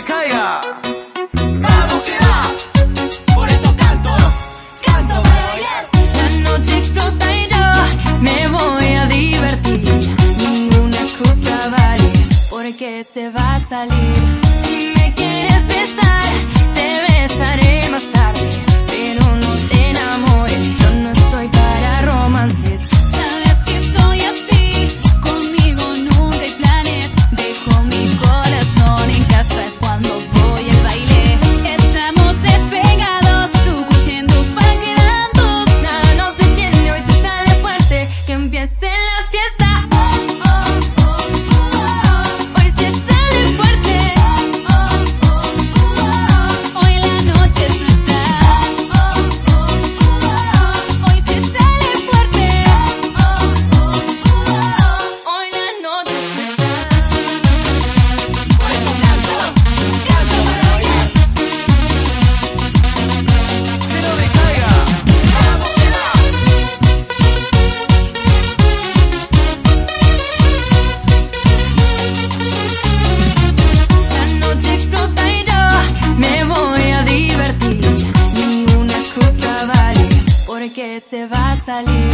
caiga. Vamos que va, por eso canto para bailar. La noche explota y yo me voy a divertir. Ninguna excusa vale, porque se va a salir. Si me quieres besar, te besaré más tarde, pero no te enamores, yo no estoy para romances. Sabes que soy así, conmigo nunca hay planes. Dejo mi corazón en casa cuando voy al baile. Estamos despegados, tú cogiendo, paquerando. Nada nos detiene, hoy se sale fuerte, que empiece la fiesta. Hoy se sale fuerte. Hoy la noche es nuestra. Hoy se sale fuerte. Hoy la noche es nuestra. Por eso canto para bailar. Pero me caiga. Vamos que va. La noche explota y yo me voy a divertir. Ninguna excusa vale, porque se va a salir.